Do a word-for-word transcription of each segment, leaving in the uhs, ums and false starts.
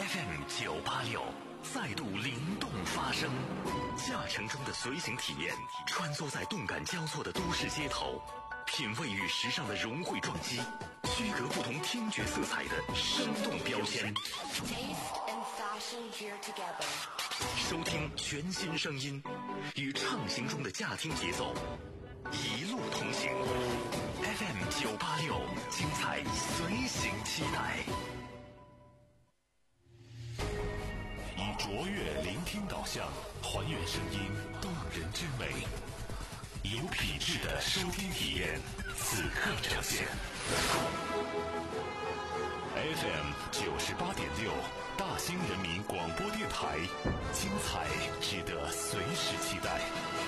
F M 九八六再度灵动发声，驾乘中的随行体验，穿梭在动感交错的都市街头，品味与时尚的融汇撞击，区隔不同听觉色彩的生动标签。收听全新声音，与畅行中的驾听节奏，一路同行。F M 九八六，精彩随行期待。以卓越聆听导向，还原声音动人之美，有品质的收听体验，此刻呈现。F M 九十八点六，大兴人民广播电台，精彩值得随时期待。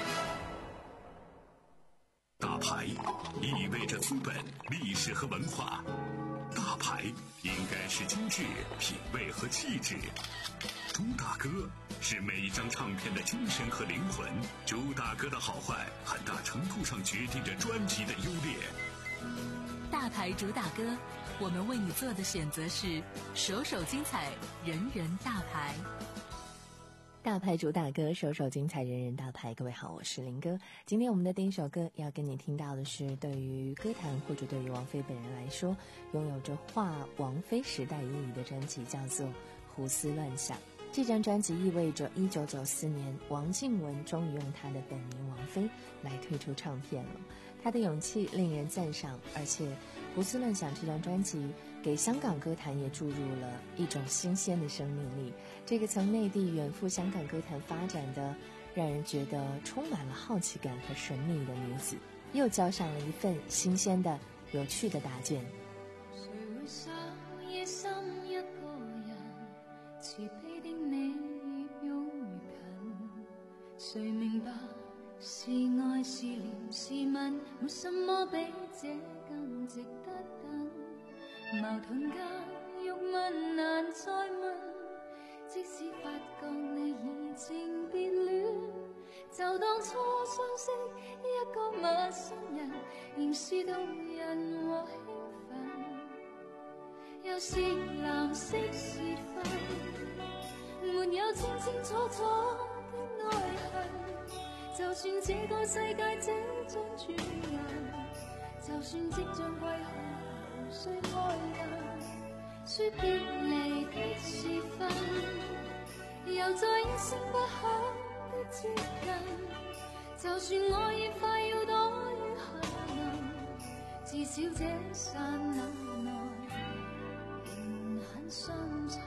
大牌意味着资本、历史和文化，大牌应该是精致、品味和气质。朱大哥是每一张唱片的精神和灵魂，朱大哥的好坏很大程度上决定着专辑的优劣。 大牌主打歌，我们为你做的选择是首首精彩，人人大牌。 大牌主打歌，首首精彩，人人大牌。各位好，我是林哥。今天我们的第一首歌要跟你听到的是，对于歌坛或者对于王菲本人来说，拥有着划王菲时代意义的专辑，叫做《胡思乱想》。这张专辑意味着一九九四年王靖雯终于用她的本名王菲来推出唱片了。她的勇气令人赞赏，而且《胡思乱想》这张专辑给香港歌坛也注入了一种新鲜的生命力。这个从内地远赴香港歌坛发展的，让人觉得充满了好奇感和神秘的女子，又交上了一份新鲜的有趣的答卷。 谁会想夜深一個人，慈悲的你越擁越近，誰明白是愛是憐是吻，沒什麼比這更值得等。矛盾間欲問難再問，即使發覺你移情別戀，就當初相識一個陌生人，仍是動人和興奮。又是藍色時分，沒有清清楚楚的愛恨，就算這個世界即將轉眼，就算即將歸去無需開印，說別離的時分，又再一聲不響的接近，就算我已快要躲於下能，至少這剎那內仍很相襯。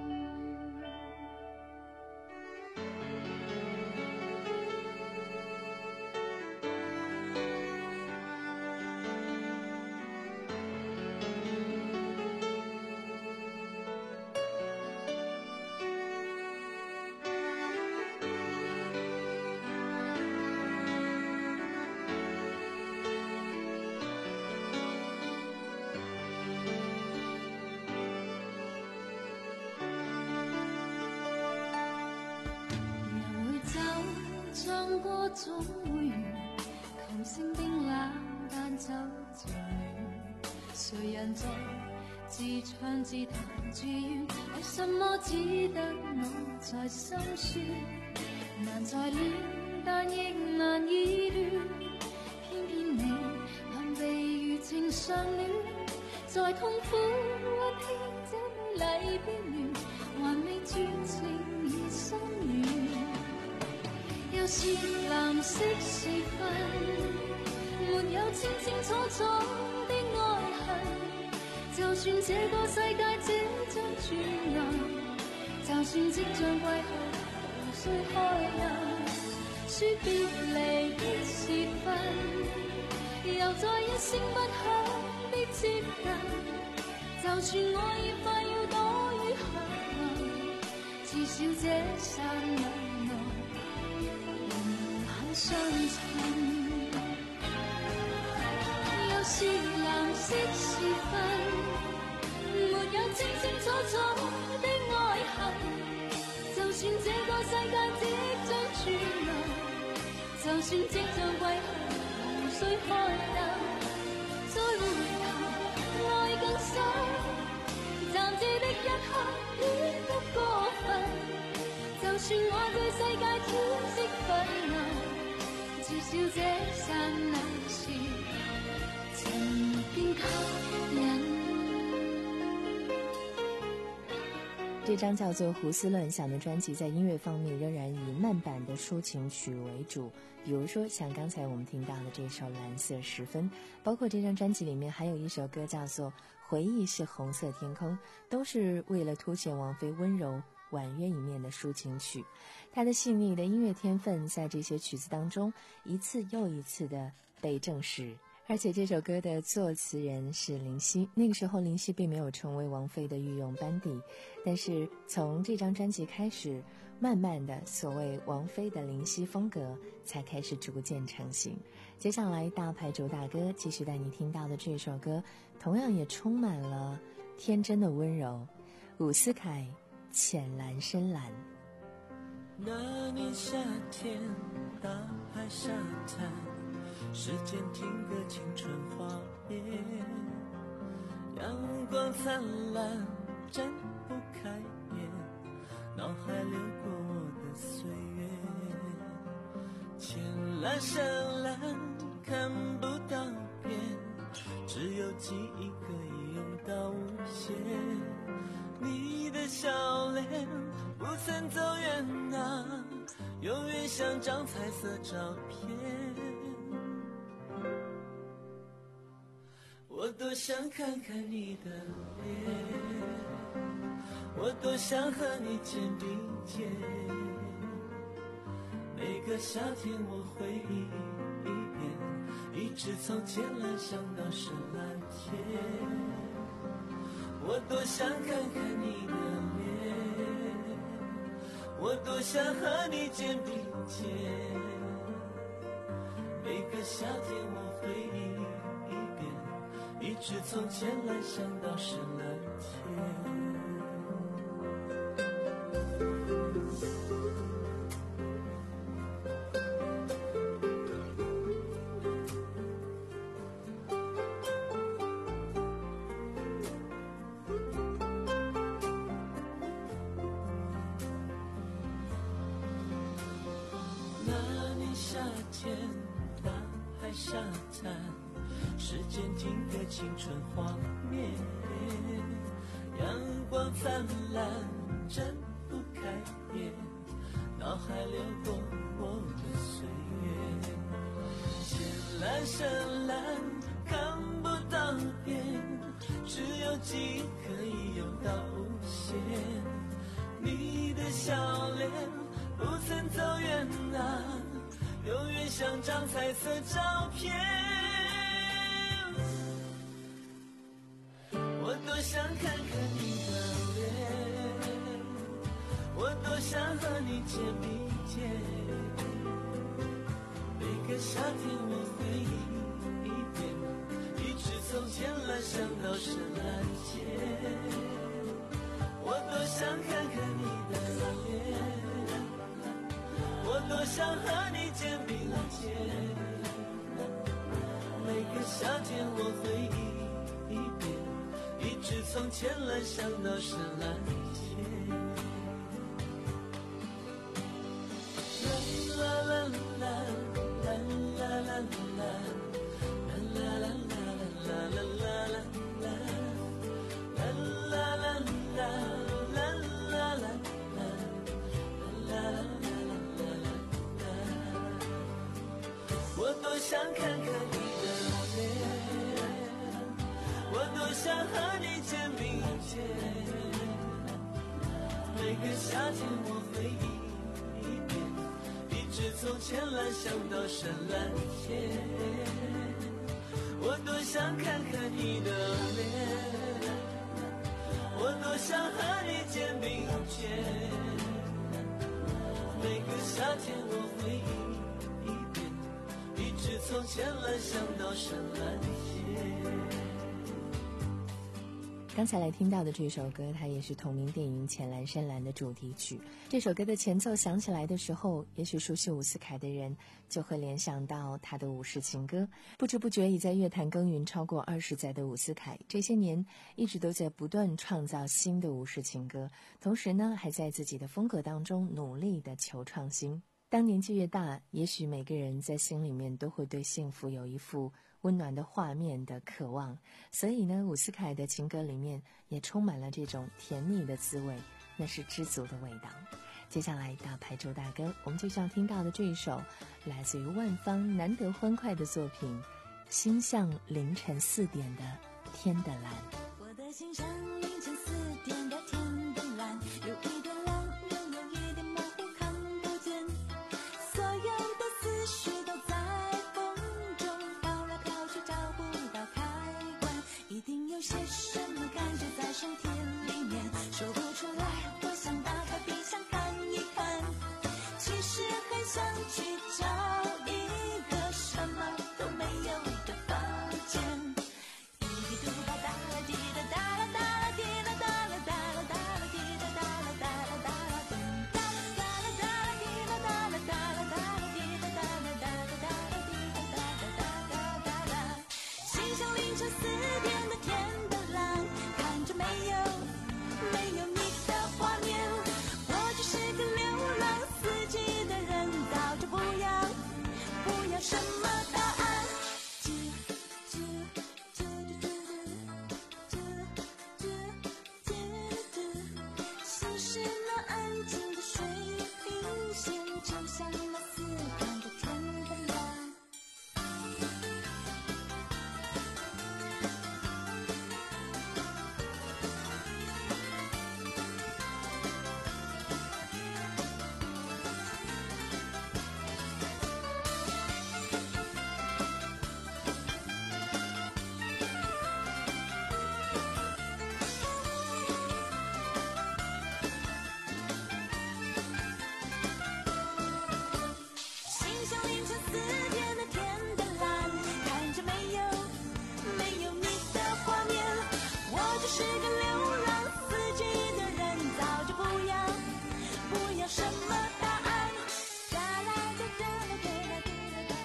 總會完，琴聲冰冷，但酒漸暖。誰人在自唱自彈自怨？為什麼只得我在心酸？難再戀，但亦難以亂。偏偏你能被餘情相戀，在痛苦溫馨這美麗邊緣，還未絕情已心軟。又是藍色時分，沒有清清楚楚的愛恨，就算這個世界即將轉眼，就算即將歸去無需開印，說別離的時分，又再一聲不響的接近，就算我已快要躲於下能，至少這剎那內相襯。又是藍色時分，沒有清清楚楚的愛恨，就算這個世界即將轉眼，就算即將歸去無需開印，再回頭愛更深，暫借的一刻戀得这张叫做《胡思乱想》的专辑在音乐方面仍然以慢板的抒情曲为主，比如说像刚才我们听到的这首《蓝色时分》，包括这张专辑里面还有一首歌叫做《回忆是红色天空》，都是为了凸显王菲温柔婉约一面的抒情曲。她的细腻的音乐天分在这些曲子当中一次又一次的被证实。而且这首歌的作词人是林夕，那个时候林夕并没有成为王菲的御用班底，但是从这张专辑开始，慢慢的所谓王菲的林夕风格才开始逐渐成型。接下来大牌主打歌继续带你听到的这首歌，同样也充满了天真的温柔，伍思凯《浅蓝深蓝》。 那年夏天，大海沙滩，时间停格，青春画面，阳光灿烂，睁不开眼，脑海流过我的岁月，浅蓝深蓝，看不到边，只有记忆可以用到无限。你的笑脸不曾走远啊，永远像张彩色照片。我多想看看你的脸，我多想和你肩并肩，每个夏天我回忆一遍，一直从浅蓝想到深蓝天。我多想看看你的脸，我多想和你肩并肩，每个夏天我回忆一直从浅蓝想到深蓝天。那年夏天，大海沙滩，时间停格，青春画面，阳光灿烂，睁不开眼，脑海流过我的岁月，浅蓝深蓝，看不到边，只有记忆可以用到无限。你的笑脸不曾走远啊，永远像张彩色照片。我多想看看你的脸，我多想和你肩并肩，每个夏天我回忆一遍，一直从浅蓝想到深蓝天。我多想看看你的脸，我多想和你肩并肩，每个夏天我回忆一遍，一直从浅蓝想到深蓝天。啦啦啦啦啦啦啦啦啦啦啦啦啦啦啦。我多想看看你的脸，我多想和你肩并肩，每个夏天我回忆一遍，一直从浅蓝想到深蓝天。我多想看看你的脸，我多想和你肩并肩，每个夏天我回忆一遍，一直从浅蓝想到深蓝天。 刚才来听到的这首歌，它也是同名电影《浅蓝深蓝》的主题曲。这首歌的前奏响起来的时候，也许熟悉伍思凯的人就会联想到他的伍氏情歌。不知不觉已在乐坛耕耘超过二十载的伍思凯，这些年一直都在不断创造新的伍氏情歌，同时呢，还在自己的风格当中努力的求创新。当年纪越大，也许每个人在心里面都会对幸福有一幅温暖的画面的渴望，所以呢，伍思凯的情歌里面也充满了这种甜蜜的滋味， 那是知足的味道。接下来大牌主打歌，我们就像听到的这一首来自于万芳难得欢快的作品《心像凌晨四点的天的蓝》。 我的心像凌晨四点的天的蓝，有一点蓝，又有一点模糊，看不见，所有的思绪都在风中飘来飘去，找不到开关，一定有些什么感觉在身体里面，说不出来，我想打开冰箱看一看，其实很想去找一个什么都没有的房间。滴滴嘟吧哒啦滴哒哒啦哒啦滴啦哒啦哒啦哒啦滴哒哒啦哒啦哒啦咚哒啦哒啦滴啦哒啦哒啦哒啦滴哒哒啦哒啦哒啦滴哒哒啦哒哒哒啦。心像凌晨四点的天的蓝，看着没有没有你的画面，我就是个流浪四季的人，早就不要不要什么答案。吱吱吱吱吱吱吱吱，心是那安静的水平线，就像那四点的天的蓝。心像凌晨四点的天的蓝，看着没有没有你的画面，我就是个流浪四季的人，早就不要不要什么答案。哒啦哒哒啦哒啦滴啦哒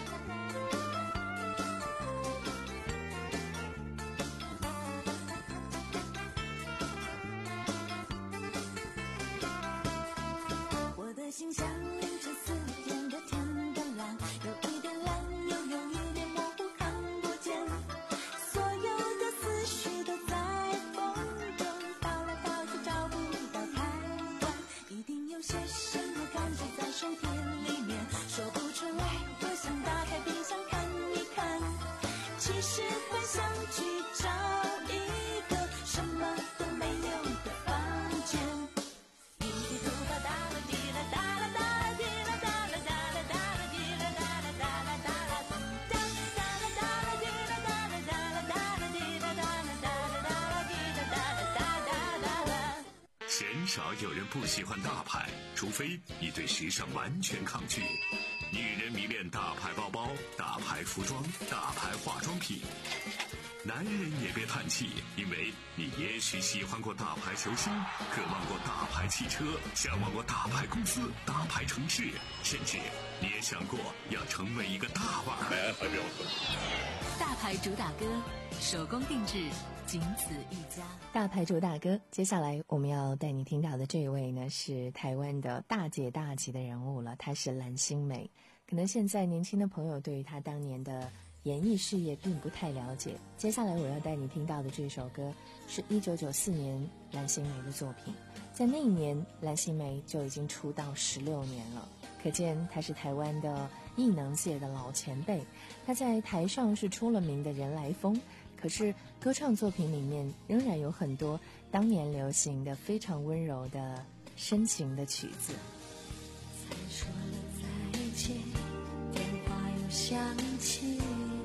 啦。我的心像凌晨四点的天的蓝，有一点蓝，又有一点模糊，看不见，所有的思绪都在风中飘来飘去，找不到开关，一定有些什么感觉在身体里面，说不出来，我想打开冰箱看一看，其实很想去找一个什么都没有的房间。滴滴嘟吧哒啦滴啦哒啦哒啦滴啦哒啦哒啦哒啦滴啦哒啦哒啦哒啦咚哒哒啦哒啦滴啦哒啦哒啦哒啦滴啦哒啦哒啦哒啦滴啦哒啦哒哒哒啦。 鲜少有人不喜欢大牌，除非你对时尚完全抗拒。女人迷恋大牌包包、大牌服装、大牌化妆品。男人也别叹气，因为你也许喜欢过大牌球星，渴望过大牌汽车，向往过大牌公司、大牌城市，甚至你也想过要成为一个大腕儿。 大牌主打歌，手工定制，仅此一家。 大牌主打歌，接下来我们要带你听到的这一位呢，是台湾的大姐大级的人物了，她是蓝心湄。可能现在年轻的朋友对于她当年的演艺事业并不太了解。接下来我要带你听到的这首歌是一九九四年蓝心湄的作品，在那一年蓝心湄就已经出道十六年了，可见她是台湾的艺能界的老前辈。她在台上是出了名的人来疯，可是歌唱作品里面仍然有很多当年流行的非常温柔的深情的曲子。 才说了再见，电话又响起，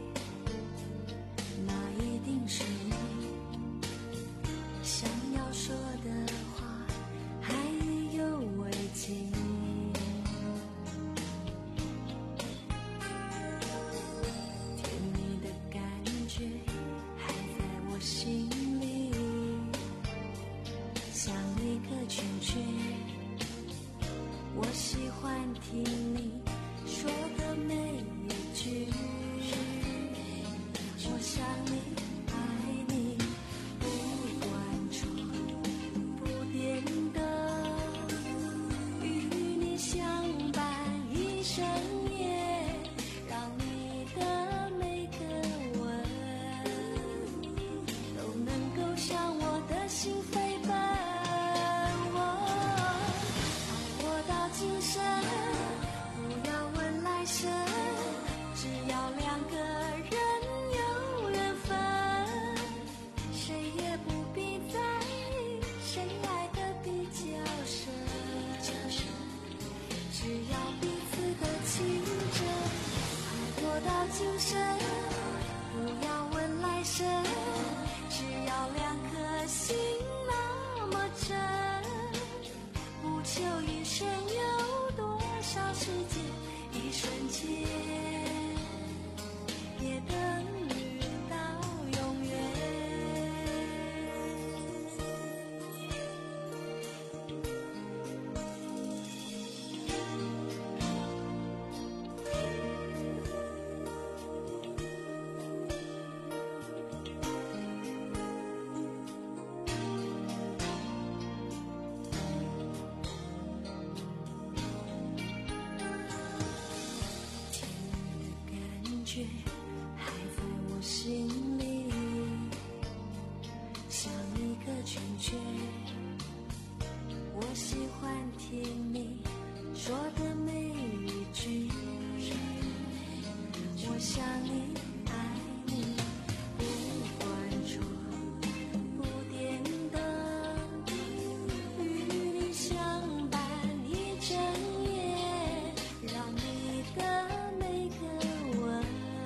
那一定是你想要说的话，还有未尽。甜蜜的感觉还在我心里，像一个圈圈。我喜欢听你说的每一句，我想你爱你，不管重不变的，与你相伴一生也，让你的每个吻都能够向我的心飞奔。 觉还在我心里，像一个圈圈。我喜欢听你说的每一句，我想你爱你，不管错不颠倒，与你相伴一整夜，让你的每个吻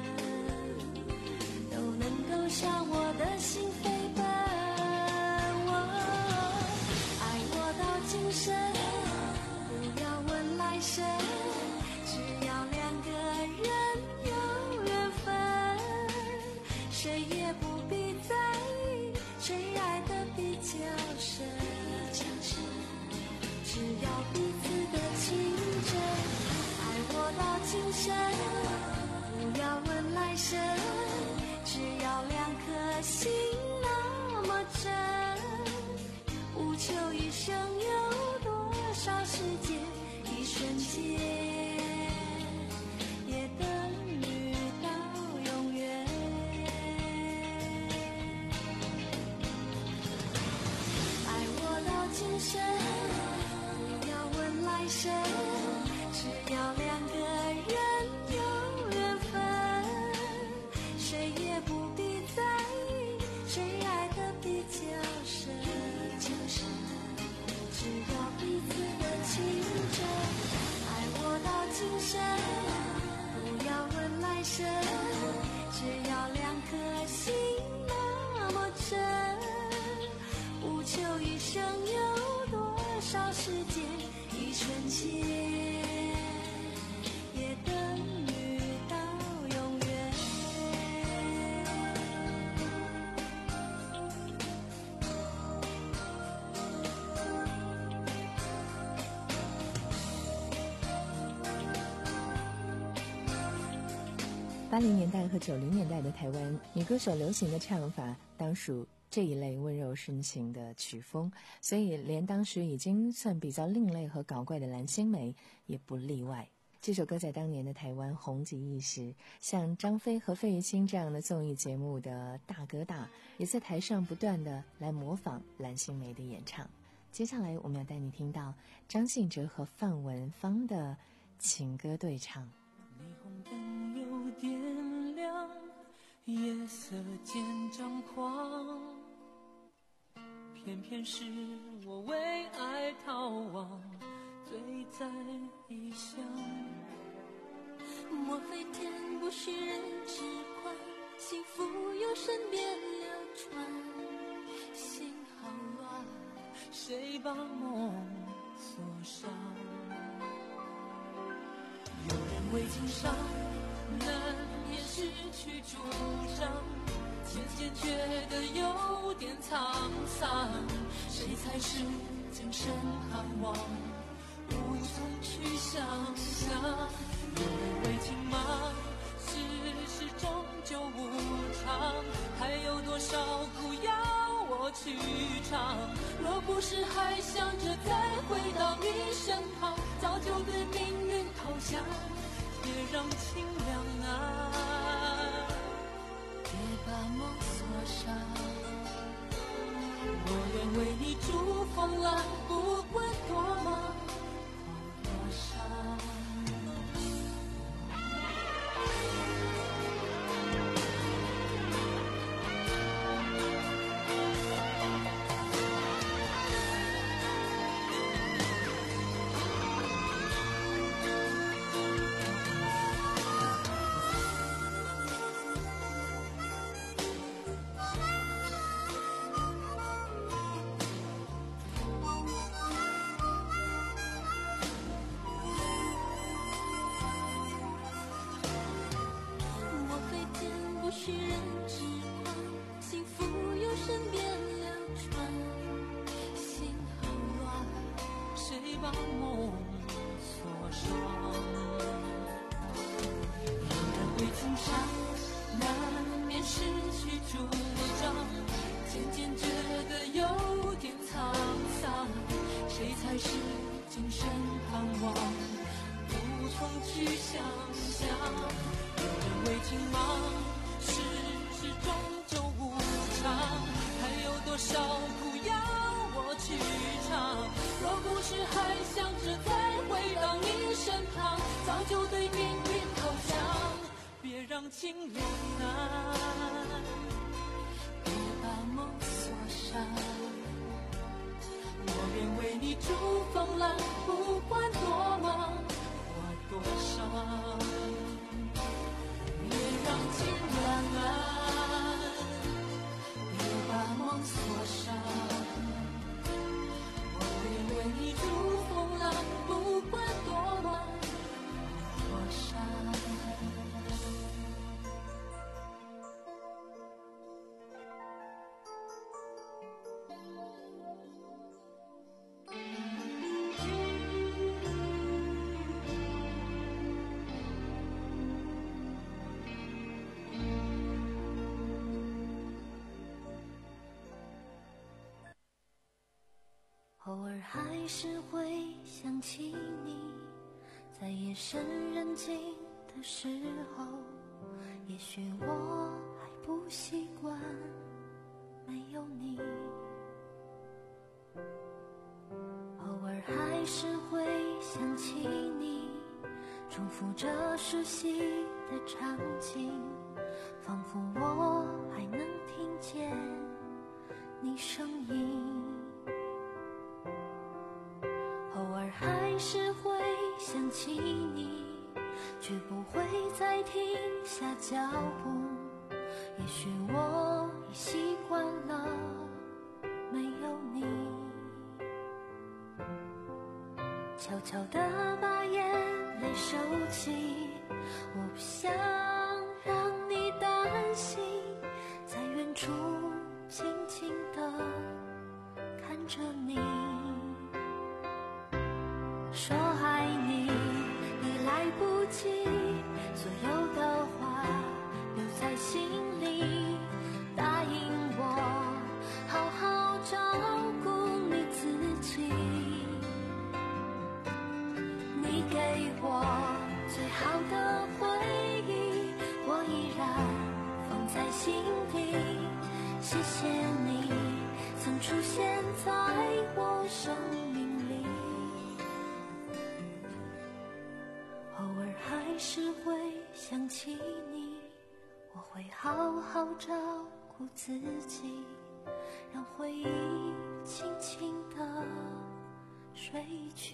都能够向我的心飞奔。我爱我到今生，不要问来生，只要两个人有缘分，谁也不必在意谁爱的比较深，只要彼此的情真。爱我到今生，不要问来生，只要两颗心那么真，无求一生有多少时间，一瞬间也等于到永远。爱我到今生，不要问来生，只要两个人有缘分，谁也不必在意谁爱的比较深，只要彼此的情真。爱我到今生，不要问来生，只要两颗心那么真，无求一生有多少时间，一瞬间也等于到永远。 八零年代和九零年代的台湾女歌手流行的唱法当属这一类温柔深情的曲风，所以连当时已经算比较另类和搞怪的蓝心湄也不例外。这首歌在当年的台湾红极一时，像张飞和费玉清这样的综艺节目的大哥大也在台上不断的来模仿蓝心湄的演唱。接下来我们要带你听到张信哲和范文芳的情歌对唱。 霓虹灯又点亮，夜色渐张狂，偏偏是我为爱逃亡，醉在异乡。 莫非天不许人痴狂，幸福由身边流传，心好乱， 谁把梦锁上？有人为情伤，难免失去主张，渐渐觉得有点沧桑，谁才是今生盼望，无从去想象。有人为情忙，世事终究无常，还有多少苦要我去尝？若不是还想着再回到你身旁，早就对命运投降，也让情两难， 别把梦锁上。 我愿为你筑风浪，不管多忙或多伤。 许人痴狂，幸福由身边流传，心好乱， 谁把梦锁上？有人为情伤，难免失去主张，渐渐觉得有点沧桑，谁才是今生盼望，无从去想象。有人为情时还想着再回到你身旁，早就对命运投降。别让情流难，别把梦锁上，我愿为你筑风浪，不管多忙或多伤。别让情两难，别把梦锁上，我愿为你筑风浪，不管多忙多伤。偶尔还是会想起你，在夜深人静的时候，也许我还不习惯没有你。偶尔还是会想起你，重复着熟悉的场景，仿佛我还能听见你声音。偶尔还是会想起你，却不会再停下脚步，也许我已习惯了没有你。悄悄地把眼泪收起，我不想让你担心，在远处静静地看着你。说爱你已来不及，所有的话留在心里，答应我好好照顾你自己。你给我最好的回忆，我依然放在心底。谢谢你曾出现在我生命里，偶尔还是会想起你，我会好好照顾自己，让回忆轻轻地睡去。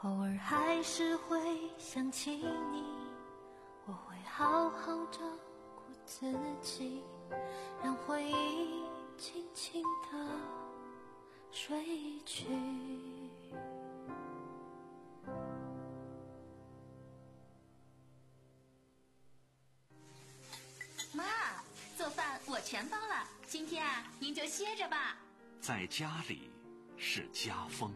偶尔还是会想起你，我会好好照顾自己，让回忆轻轻地睡去。 妈，做饭我全包了，今天啊，您就歇着吧。 在家里是家风。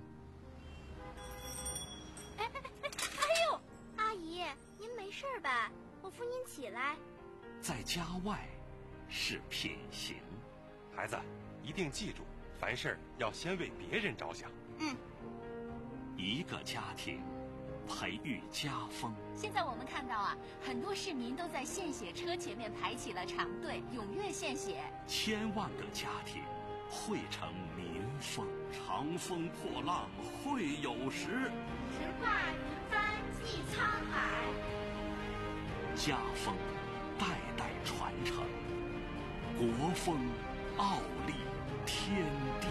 哎哎哎哎呦，阿姨，您没事吧？我扶您起来。 在家外是品行。 孩子，一定记住，凡事要先为别人着想。 嗯。 一个家庭培育家风。 现在我们看到啊，很多市民都在献血车前面排起了长队，踊跃献血。 千万个家庭汇成民风，长风破浪会有时， 直挂云帆济沧海。 家风代代传承，国风傲立天地。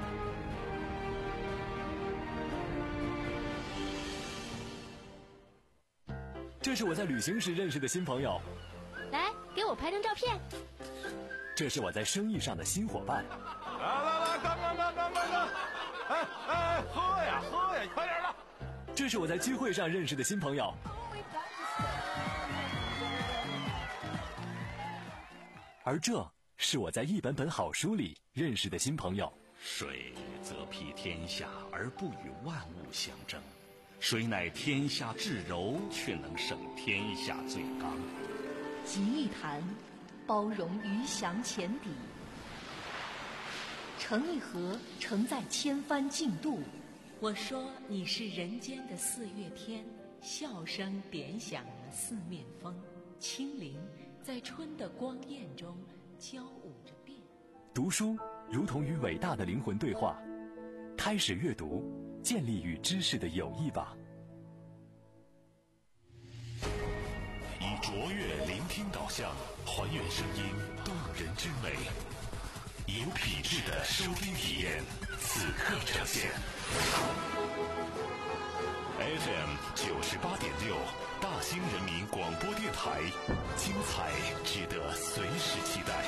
这是我在旅行时认识的新朋友， 来，给我拍张照片。 这是我在生意上的新伙伴。 来来来，干干干干干干！哎哎，喝呀喝呀，快点的！ 这是我在聚会上认识的新朋友。而这是我在一本本好书里认识的新朋友。 水则披天下而不与万物相争，水乃天下至柔，却能胜天下最刚。 集一坛，包容鱼翔浅底；盛一盒，承载千帆竞渡。我说你是人间的四月天，笑声点响了四面风，清灵在春的光艳中交舞着变。 读书如同与伟大的灵魂对话，开始阅读，建立与知识的友谊吧。 以卓越聆听导向，还原声音动人之美，有品质的收听体验，此刻呈现。F M 九十八点六，大兴人民广播电台，精彩值得随时期待。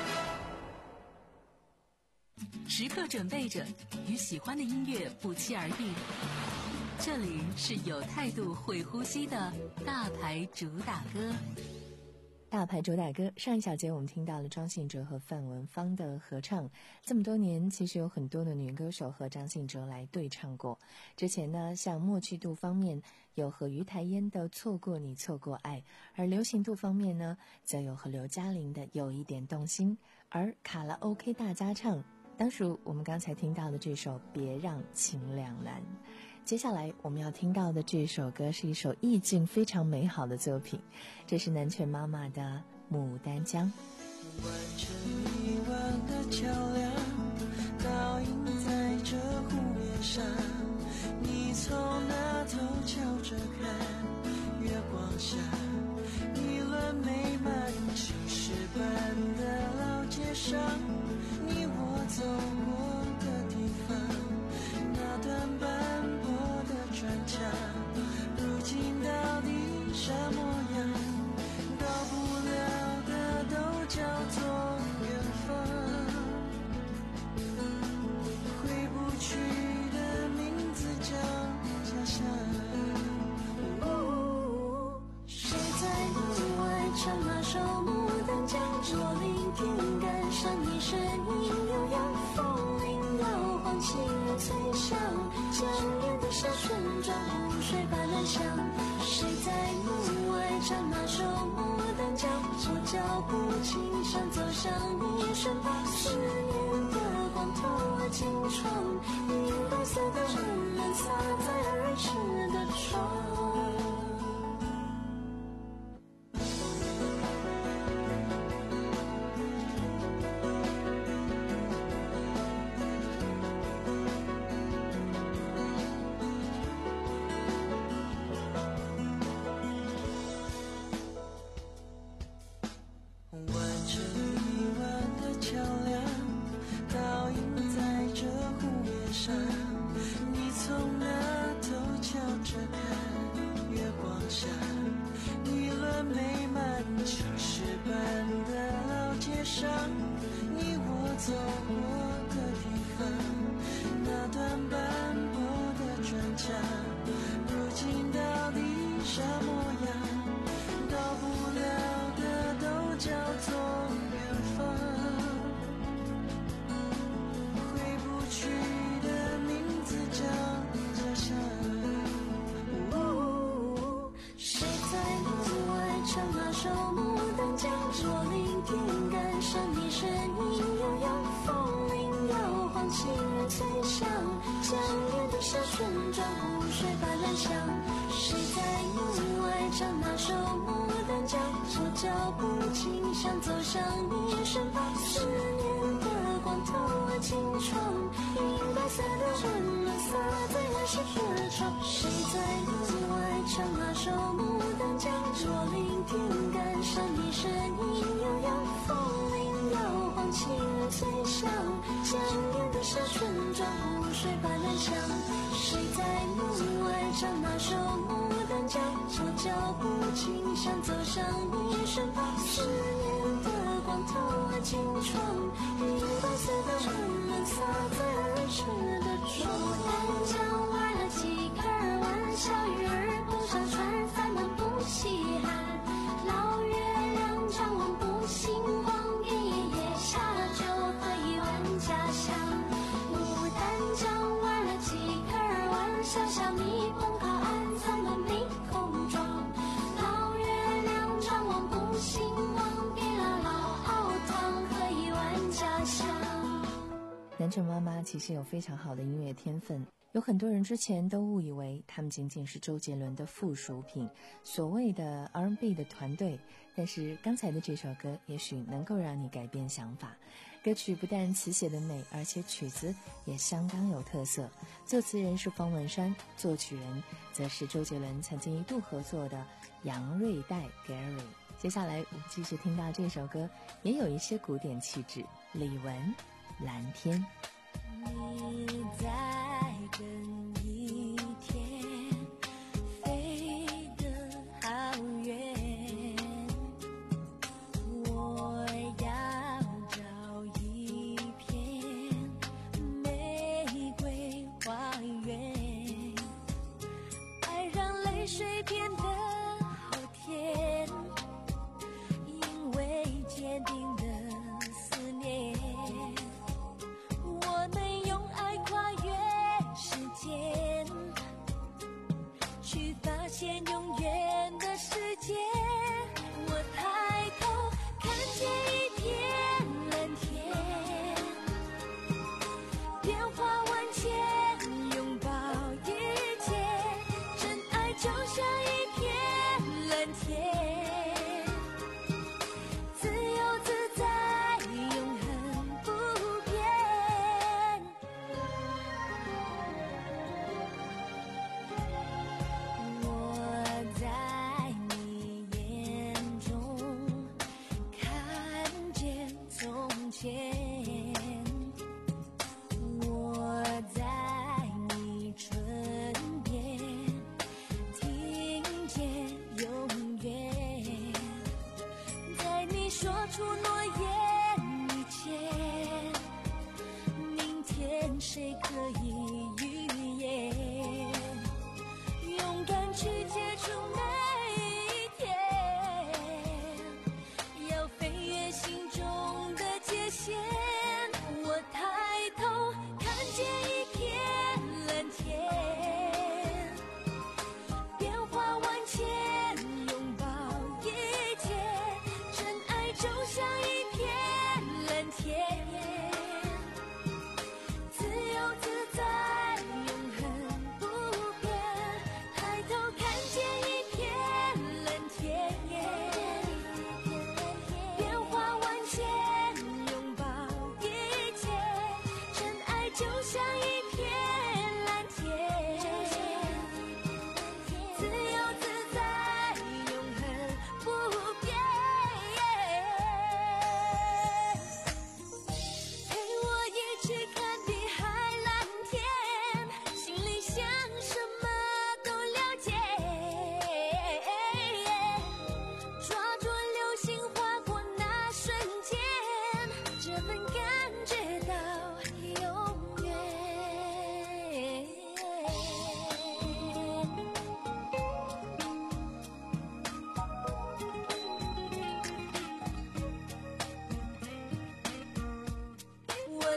时刻准备着，与喜欢的音乐不期而遇。这里是有态度、会呼吸的大牌主打歌。 大牌主打歌，上一小节我们听到了张信哲和范文芳的合唱。这么多年，其实有很多的女歌手和张信哲来对唱过。之前呢，像默契度方面有和于台烟的《错过你错过爱》，而流行度方面呢，则有和刘嘉玲的《有一点动心》，而卡拉 OK 大家唱，当属我们刚才听到的这首《别让情两难》。接下来我们要听到的这首歌是一首意境非常美好的作品，这是南拳妈妈的《牡丹江》。 完成一万个桥梁，倒映在这湖面上，你从那头瞧着看，月光下一轮美满，青石板的老街上，你我走过的地方，那段斑驳的砖墙，如今到底什么样？到不了的都叫做缘分，回不去的名字叫家乡。谁在门外唱那首牡丹江？若聆听感伤，你声音悠扬，风铃摇晃，细雨催响，江边的沙旋转，湖水般安详。谁在门外唱那首牡丹江？我脚步轻响，走向你身旁，思念的光透了金窗，银白色的温暖洒在儿时的窗。你从那头瞧下，如今到底啥模样？到不了的都叫做远方，回不去的名字叫家乡。 谁在路外唱那首牡丹江？若聆听感伤的声音悠扬，风铃摇晃，情人最响，江边的沙村庄湖水般蓝香。谁在路外唱那首牡丹江？我脚步轻想走向你身旁，思念的光透了青窗，银白色的温暖洒在那时的窗。谁在路外唱那首牡丹江？若聆听感伤的声音悠扬，风铃摇晃，情人最响，江边的沙村庄湖水般蓝香。谁在路外唱那首牡丹江？我脚步轻想走向你身旁，思念的光透了青窗，银白色的温暖洒在儿时的窗。牡丹江玩了几个玩小鱼儿不上船，烦闷不稀罕，老月亮张望不星光，一夜下就回完家乡。牡丹江玩了几个玩小小蜜蜂靠岸藏的蜜蜂庄，老月亮张望不星光，给了老熬汤可以玩家乡。 南城妈妈其实有非常好的音乐天分，有很多人之前都误以为他们仅仅是周杰伦的附属品，所谓的 R and B 的团队，但是刚才的这首歌也许能够让你改变想法。歌曲不但词写的美，而且曲子也相当有特色，作词人是方文山，作曲人则是周杰伦曾经一度合作的杨瑞代 Gary。 接下来我们继续听到这首歌，也有一些古典气质，李玟蓝天。 你在等一天飞得好远，我要找一片玫瑰花园，爱让泪水变得好甜，因为坚定的思念，我能用爱跨越世界。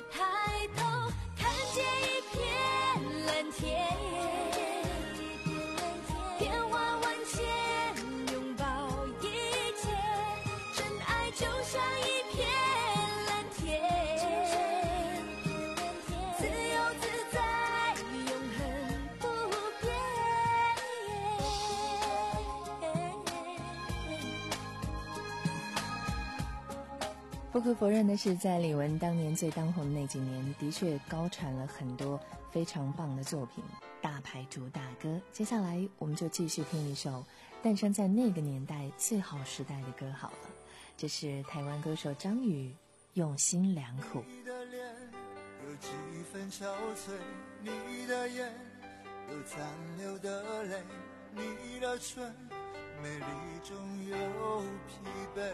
抬头看见一片蓝天，变幻万千，拥抱一切，真爱就像一片蓝天，自由自在，永恒不变。 不可否认的是，在李玟当年最当红的那几年，的确高产了很多非常棒的作品，大牌主打歌。接下来我们就继续听一首诞生在那个年代最好时代的歌好了，这是台湾歌手张宇用心良苦。 你的脸有几分憔悴，你的眼有残留的泪，你的唇美丽中有疲惫。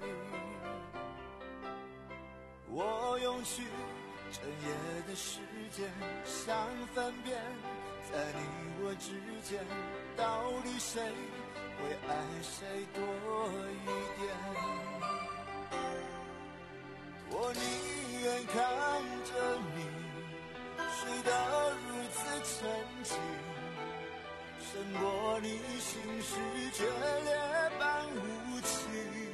我用去整夜的时间想分辨，在你我之间到底谁会爱谁多一点。我宁愿看着你睡得如此沉静，胜过你心事决裂般无情。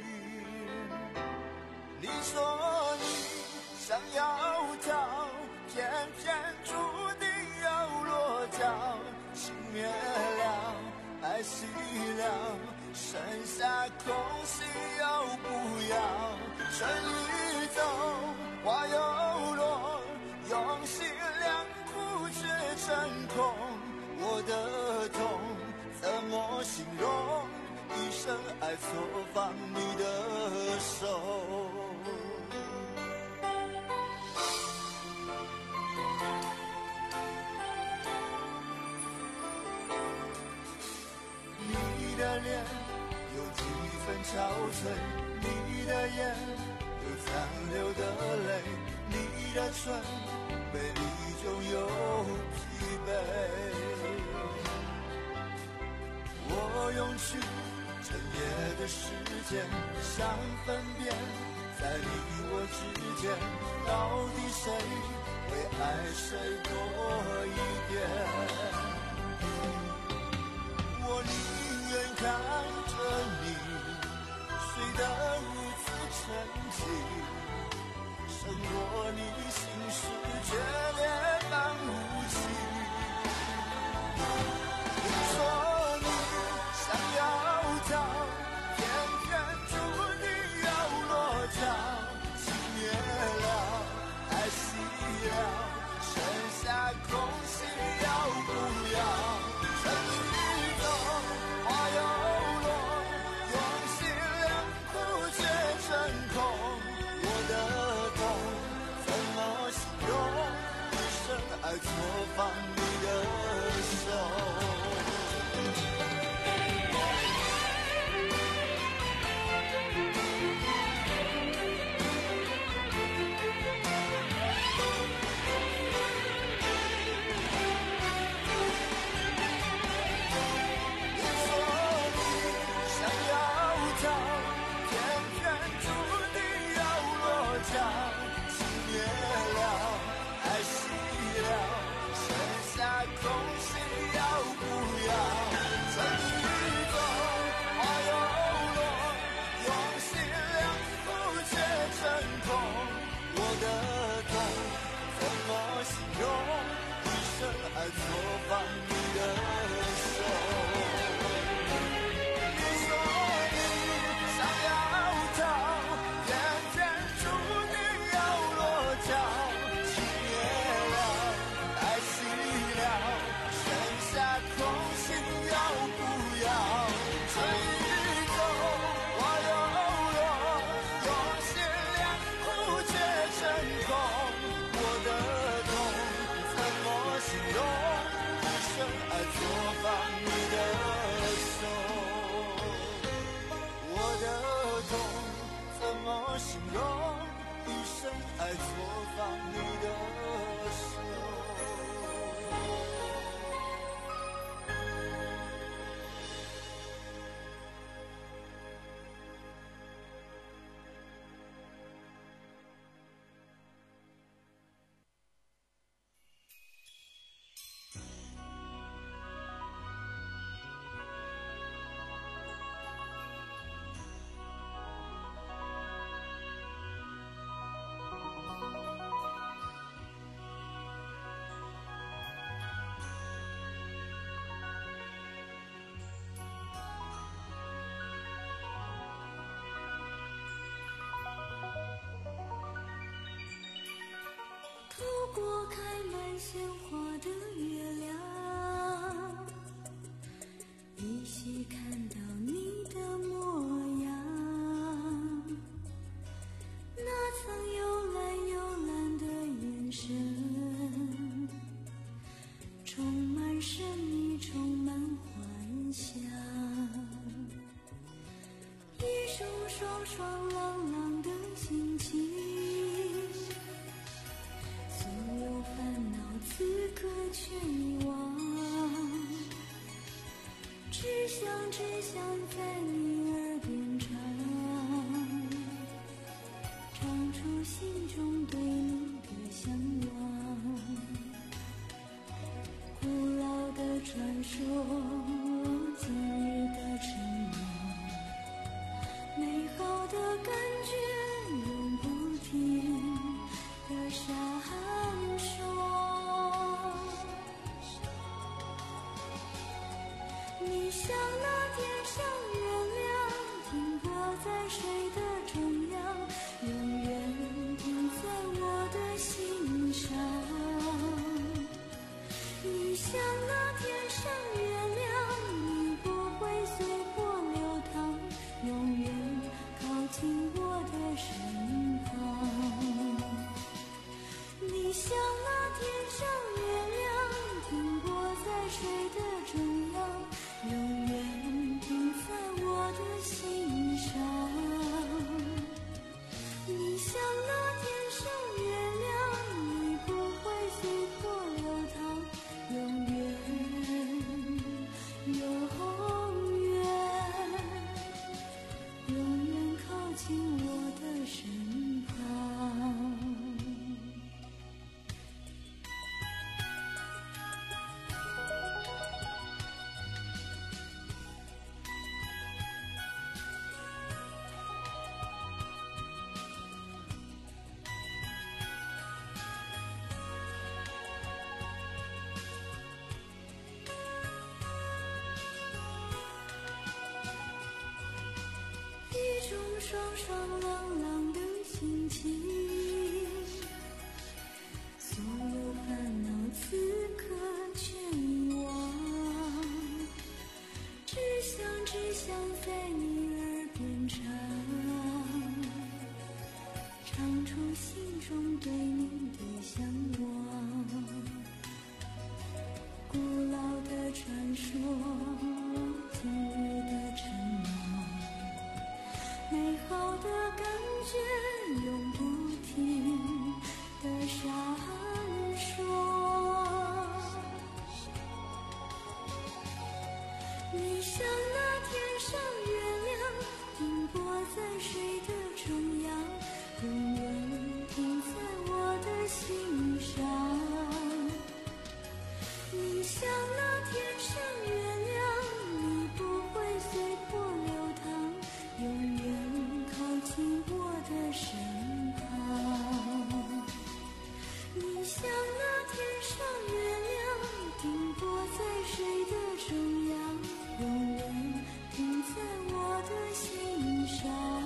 你说你想要逃，偏偏注定要落脚，情灭了，爱熄了，剩下空心又不要。春已走，花又落，用心良苦却成空。我的痛怎么形容？一生爱错放你的手。你的脸有几分憔悴，你的眼有残留的泪，你的唇美丽中有疲惫。我用去整夜的时间想分辨，在你我之间到底谁会爱谁多一点。我宁愿看着你睡得如此沉静，胜过你心事决裂般无情。你说你想要逃，偏偏注定要落脚，情灭了，爱熄了，剩下空心要不要。春已走，花又落，用心良苦却成空。我的痛怎么形容？一生爱错放你的手。情灭了，爱熄了，剩下空透过开满鲜花的月亮，依稀看到你的模样，那曾幽蓝幽蓝的眼神，充满神秘，充满幻想，一种爽爽朗朗的心情，所有烦恼此刻全遗忘，只想只想在你耳边唱，唱出心中对你的向往。古老的传说，今日的承诺，美好的感觉永不停的闪烁。你像那天上月亮，停泊在水的中央，永远停在我的心上。你像那天上月亮，你不会随波流淌，永远靠近我的身旁。你像那天上月亮，停泊在水的中央，永远停在我的心上。你像那天上月亮，你不会随波流淌，永远永远永远靠近我的身旁。一种爽爽朗朗的心情，所有烦恼此刻全遗忘，只想只想在你耳边唱，唱出心中对你的向往。古老的传说，今日的承诺，美好的感觉永不停的闪烁。你像那天上月亮，停泊在水的中央，永远停在我的心上。你像那天上月亮，你不会随波流淌，永远靠近我的身旁。你像那天上月亮，停泊在水的中央，永远停在我的心上。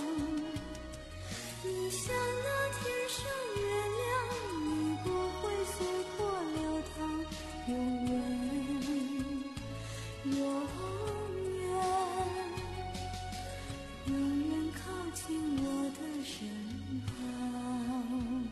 你像那天上月亮，你不会随波流淌，永远永远永远靠近我的身旁。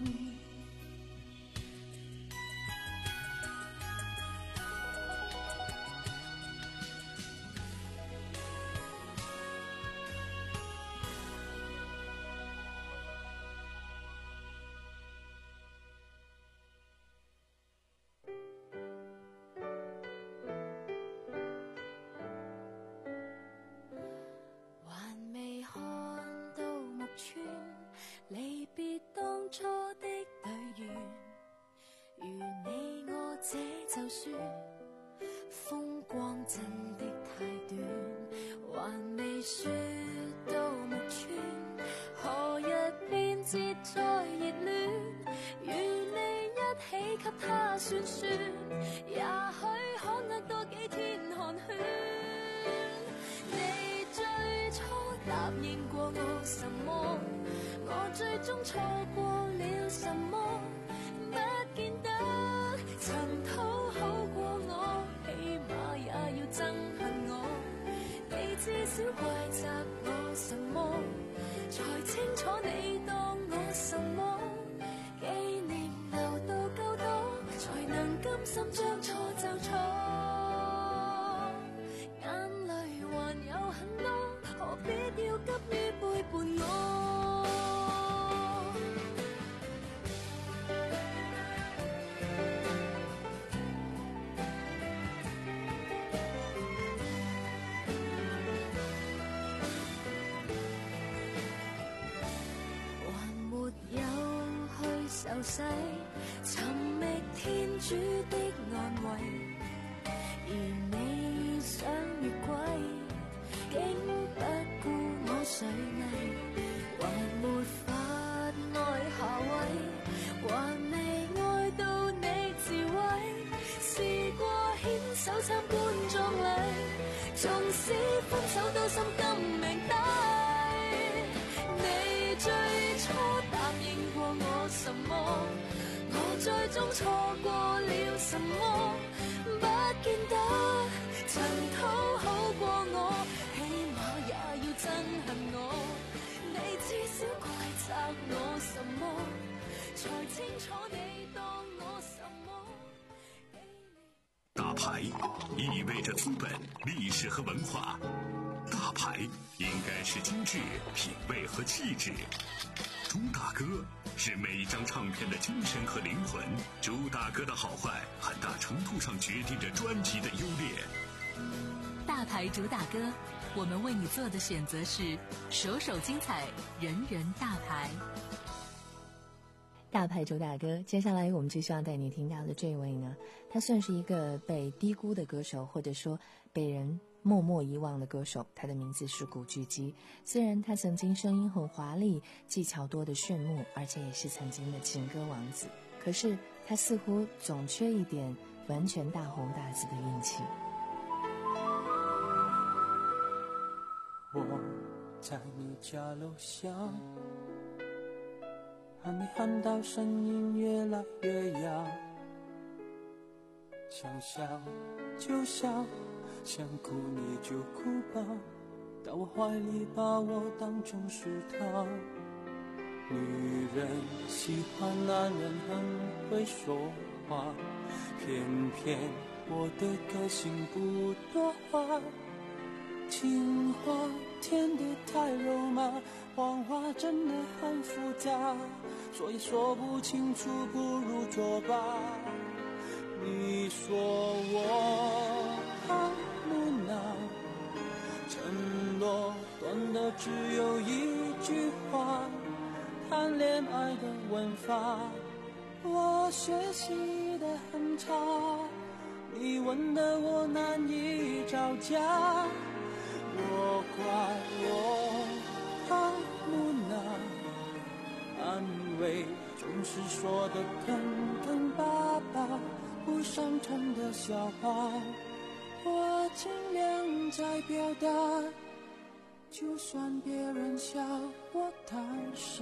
還未看到木村，離別當初的對緣，如你我這就算，風光真的太短，還未說到木村，何日便節再熱戀，與你一起給他算算，也許可握多幾天寒暄。你最初答應過我什麼，我最終錯過了什麼？ 少怪責我什麼，才清楚你當我什麼。紀念留到夠多，才能甘心將錯就錯。眼淚還有很多，何必要急於背叛我？受洗尋覓天主的安慰，而你想越軌，竟不顧我垂危，還沒法愛下位，還未愛到你自毀，試過牽手參觀葬禮，縱使分手都心甘命抵。你最初答應過我什麼，我最終錯過了什麼？不見得曾討好過我，起碼也要憎恨我。你至少怪責我什麼，才清楚你當我什麼。 大牌意味着资本、历史和文化，大牌应该是精致、品味和气质。朱大哥是每一张唱片的精神和灵魂，朱大哥的好坏很大程度上决定着专辑的优劣。 大牌主打歌，我们为你做的选择是首首精彩，人人大牌。 大牌主打歌，接下来我们就希望带你听到的这位呢，他算是一个被低估的歌手，或者说被人默默遗忘的歌手。他的名字是古巨基。虽然他曾经声音很华丽，技巧多的炫目，而且也是曾经的情歌王子，可是他似乎总缺一点完全大红大紫的运气。 我在你家楼下，喊你喊到声音越来越哑，想笑就笑，想哭你就哭吧，到我怀里把我当成是他。女人喜欢男人很会说话，偏偏我的个性不多话，情话甜得太肉麻，谎话真的很复杂，所以说不清楚不如作罢。你说我好木讷，承诺短的只有一句话，谈恋爱的文法我学习得很差，你问的我难以招架，我怪我好木讷，安慰总是说得坑坑巴巴，不擅长的笑话我尽量在表达，就算别人笑我太傻。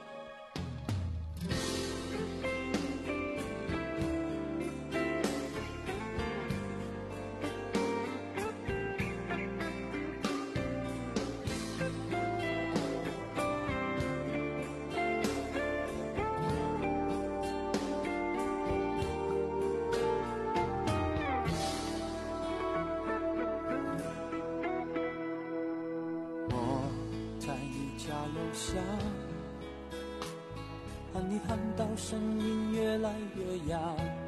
喊你喊到声音越来越哑，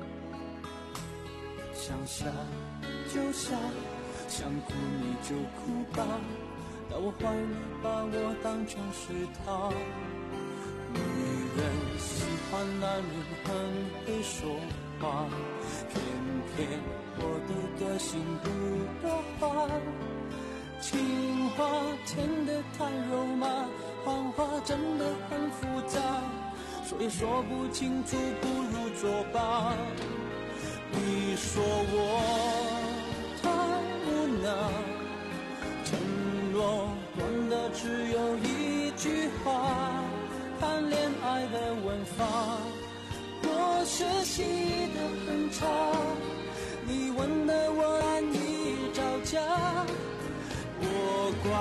想笑就笑，想哭你就哭吧，到我怀里把我当成是他。女人喜欢男人很会说话，偏偏我的个性不多话，情话甜得太肉麻，谎话真的很复杂，所以说不清楚不如作罢。你说我太无奈，承诺短的只有一句话，谈恋爱的文法我学习得很差，你问的我难以招架，我怪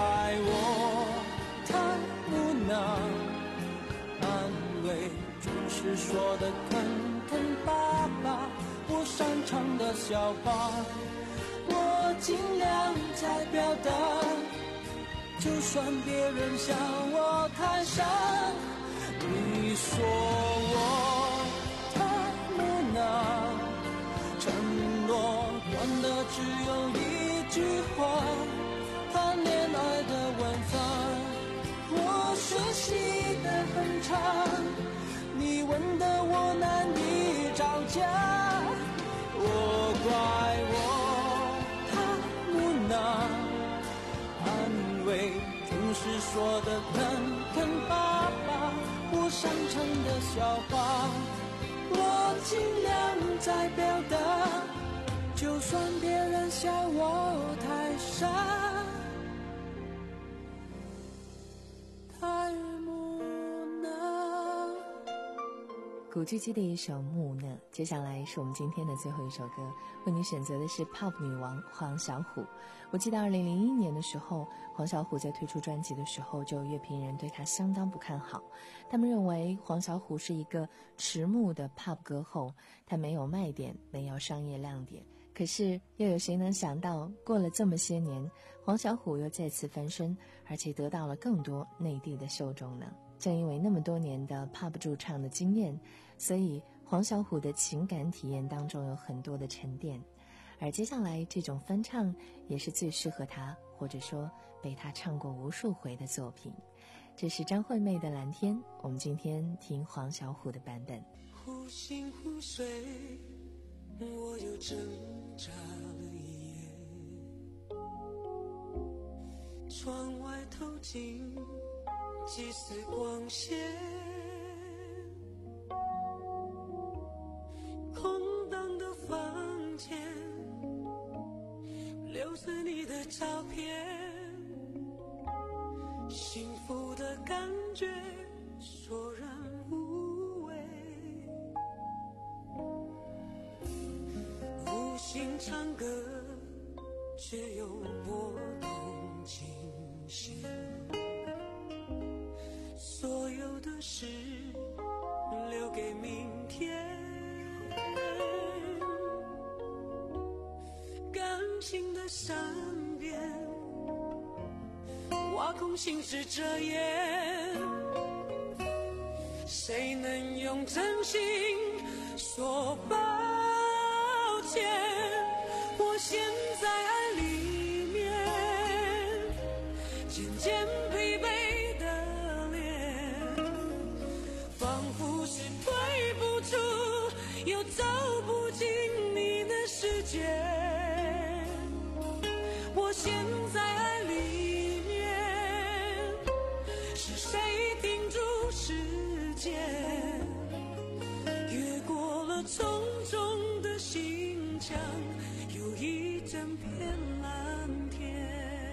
是说的疼疼爸爸，我擅长的笑话，我尽量在表达，就算别人笑我太傻。你说我太木讷，承诺短的只有一句话，谈恋爱的文法我学习得很差，你问的我难以招架。我怪我太木讷，安慰总是说的疼疼爸爸，我擅长的笑话我尽量在表达，就算别人笑我太傻太木讷。 古巨基的一首《木讷》，接下来是我们今天的最后一首歌，为你选择的是 Pop 女王黄小琥。我记得二零零一年的时候，黄小琥在推出专辑的时候，就有乐评人对她相当不看好，他们认为黄小琥是一个迟暮的 Pop 歌后，她没有卖点，没有商业亮点。可是又有谁能想到，过了这么些年，黄小琥又再次翻身，而且得到了更多内地的受众呢？正因为那么多年的 Pop 驻唱的经验，所以黄小琥的情感体验当中有很多的沉淀，而接下来这种翻唱也是最适合她，或者说被她唱过无数回的作品。这是张惠妹的《蓝天》，我们今天听黄小琥的版本。 忽醒忽睡，我又挣扎了一夜，窗外透进几丝光线，空荡的房间留着你的照片，幸福的感觉索然无味，无心唱歌却又拨动琴弦，所有的事留给明天，感情的善变挖空心事遮掩，谁能用真心说抱歉？我陷在爱里面，渐渐疲惫的脸，仿佛是退不出又走不进你的世界。我陷在爱里面，是谁停住时间，越过了重重的心墙，有一整片蓝天。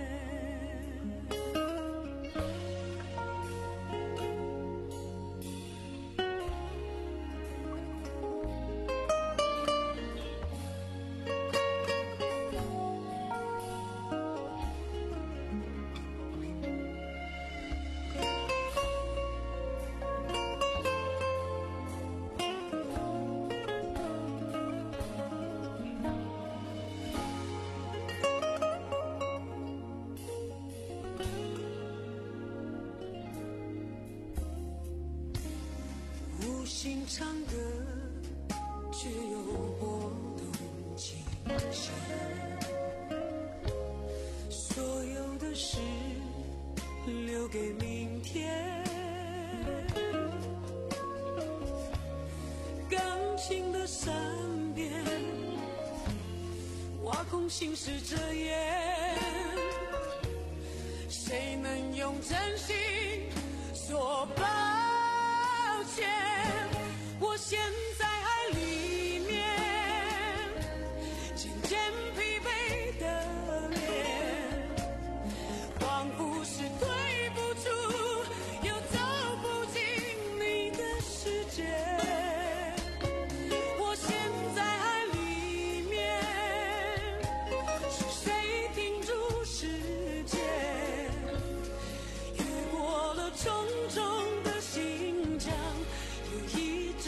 无心唱歌，却又拨动琴弦，所有的事留给明天，感情的善变挖空心事遮掩，谁能用真心说抱歉？我陷在爱里面，渐渐疲惫的脸，仿佛是退不出又走不进你的世界。我陷在爱里面，是谁停住时间，越过了重重的心墙，有一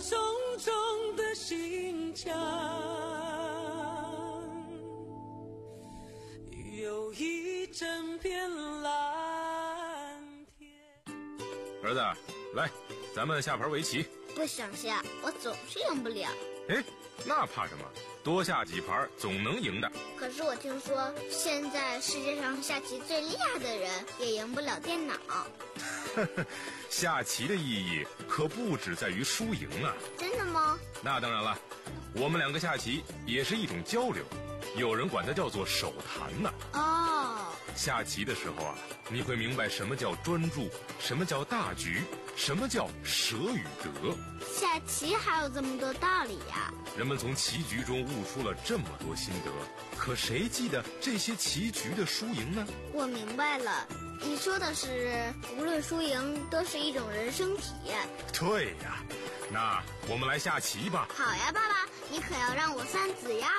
重重的心墙，有一整片蓝天。 儿子，来，咱们下盘围棋。 不想下，我总是赢不了。 哎，那怕什么？多下几盘总能赢的。 可是我听说，现在世界上下棋最厉害的人也赢不了电脑。 下棋的意义可不只在于输赢啊！ 真的吗？ 那当然了，我们两个下棋也是一种交流，有人管它叫做手谈呢。 哦， 下棋的时候啊，你会明白什么叫专注，什么叫大局，什么叫舍与得。 下棋还有这么多道理呀！ 人们从棋局中悟出了这么多心得，可谁记得这些棋局的输赢呢？ 我明白了，你说的是无论输赢都是一种人生体验。 对呀，那我们来下棋吧。 好呀，爸爸，你可要让我三子呀。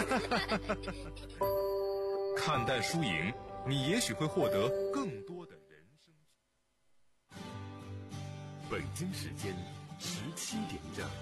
看淡输赢，你也许会获得更多的人生。 北京时间十七点整。